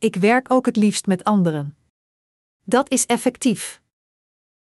Ik werk ook het liefst met anderen. Dat is effectief.